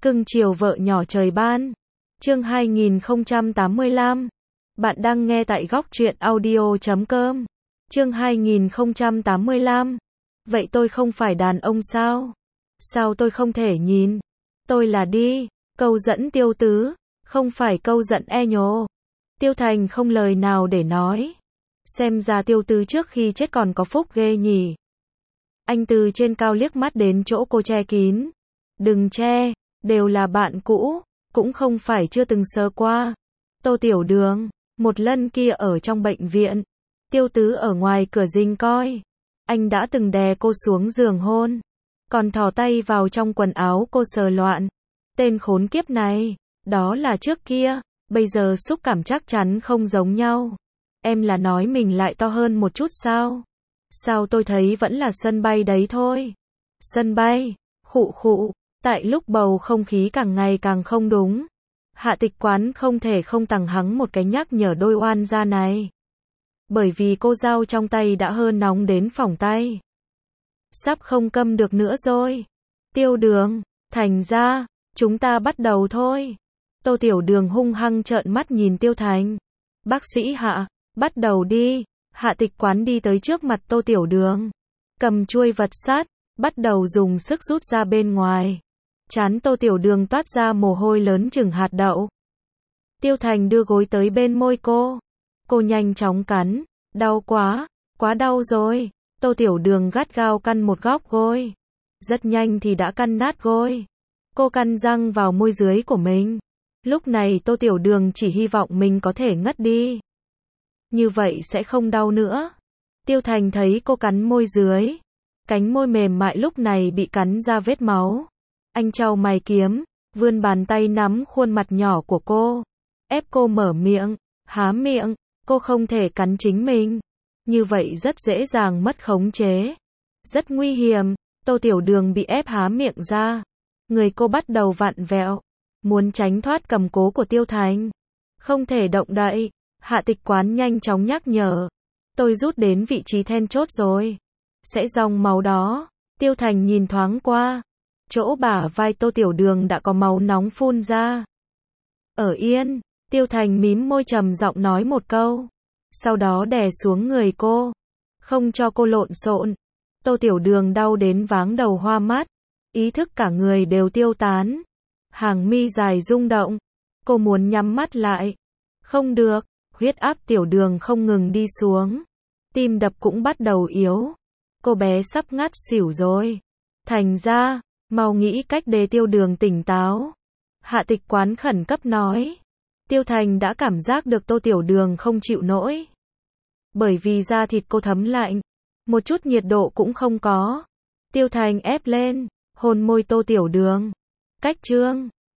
Cưng chiều vợ nhỏ trời ban. Chương 2085. Bạn đang nghe tại góc truyện audio.com. Chương 2085. Vậy tôi không phải đàn ông sao? Sao tôi không thể nhìn? Tôi là đi. Câu dẫn Tiêu Tứ, không phải câu giận e nhồ. Tiêu Thành không lời nào để nói. Xem ra Tiêu Tứ trước khi chết còn có phúc ghê nhỉ. Anh từ trên cao liếc mắt đến chỗ cô che kín. Đừng che, đều là bạn cũ, cũng không phải chưa từng sờ qua. Tô Tiểu Đường, một lần kia ở trong bệnh viện, Tiêu Tứ ở ngoài cửa rình coi. Anh đã từng đè cô xuống giường hôn, còn thò tay vào trong quần áo cô sờ loạn. Tên khốn kiếp này, đó là trước kia, bây giờ xúc cảm chắc chắn không giống nhau. Em là nói mình lại to hơn một chút sao? Sao tôi thấy vẫn là sân bay đấy thôi. Sân bay, khụ khụ, tại lúc bầu không khí càng ngày càng không đúng. Hạ Tịch Quán không thể không tằng hắng một cái nhắc nhở đôi oan gia này. Bởi vì cô dao trong tay đã hơn nóng đến phỏng tay. Sắp không câm được nữa rồi. Tiêu Đường, Thành ra, chúng ta bắt đầu thôi. Tô Tiểu Đường hung hăng trợn mắt nhìn Tiêu Thành. Bác sĩ Hạ, bắt đầu đi. Hạ Tịch Quán đi tới trước mặt Tô Tiểu Đường, cầm chuôi vật sát, bắt đầu dùng sức rút ra bên ngoài. Trán Tô Tiểu Đường toát ra mồ hôi lớn chừng hạt đậu. Tiêu Thành đưa gối tới bên môi cô. Cô nhanh chóng cắn. Đau quá, quá đau rồi. Tô Tiểu Đường gắt gao căn một góc gối. Rất nhanh thì đã căn nát gối. Cô căn răng vào môi dưới của mình. Lúc này Tô Tiểu Đường chỉ hy vọng mình có thể ngất đi. Như vậy sẽ không đau nữa. Tiêu Thành thấy cô cắn môi dưới. Cánh môi mềm mại lúc này bị cắn ra vết máu. Anh chau mày kiếm, vươn bàn tay nắm khuôn mặt nhỏ của cô. Ép cô mở miệng, há miệng, cô không thể cắn chính mình. Như vậy rất dễ dàng mất khống chế. Rất nguy hiểm, Tô Tiểu Đường bị ép há miệng ra. Người cô bắt đầu vặn vẹo, muốn tránh thoát cầm cố của Tiêu Thành. Không thể động đậy. Hạ Tịch Quán nhanh chóng nhắc nhở. Tôi rút đến vị trí then chốt rồi. Sẽ dòng máu đó. Tiêu Thành nhìn thoáng qua. Chỗ bả vai Tô Tiểu Đường đã có máu nóng phun ra. Ở yên. Tiêu Thành mím môi trầm giọng nói một câu. Sau đó đè xuống người cô. Không cho cô lộn xộn. Tô Tiểu Đường đau đến váng đầu hoa mắt. Ý thức cả người đều tiêu tán. Hàng mi dài rung động. Cô muốn nhắm mắt lại. Không được. Huyết áp Tiểu Đường không ngừng đi xuống. Tim đập cũng bắt đầu yếu. Cô bé sắp ngất xỉu rồi. Thành ra, mau nghĩ cách để Tiêu Đường tỉnh táo. Hạ Tịch Quán khẩn cấp nói. Tiêu Thành đã cảm giác được Tô Tiểu Đường không chịu nổi. Bởi vì da thịt cô thấm lạnh. Một chút nhiệt độ cũng không có. Tiêu Thành ép lên, hôn môi Tô Tiểu Đường. Cách chương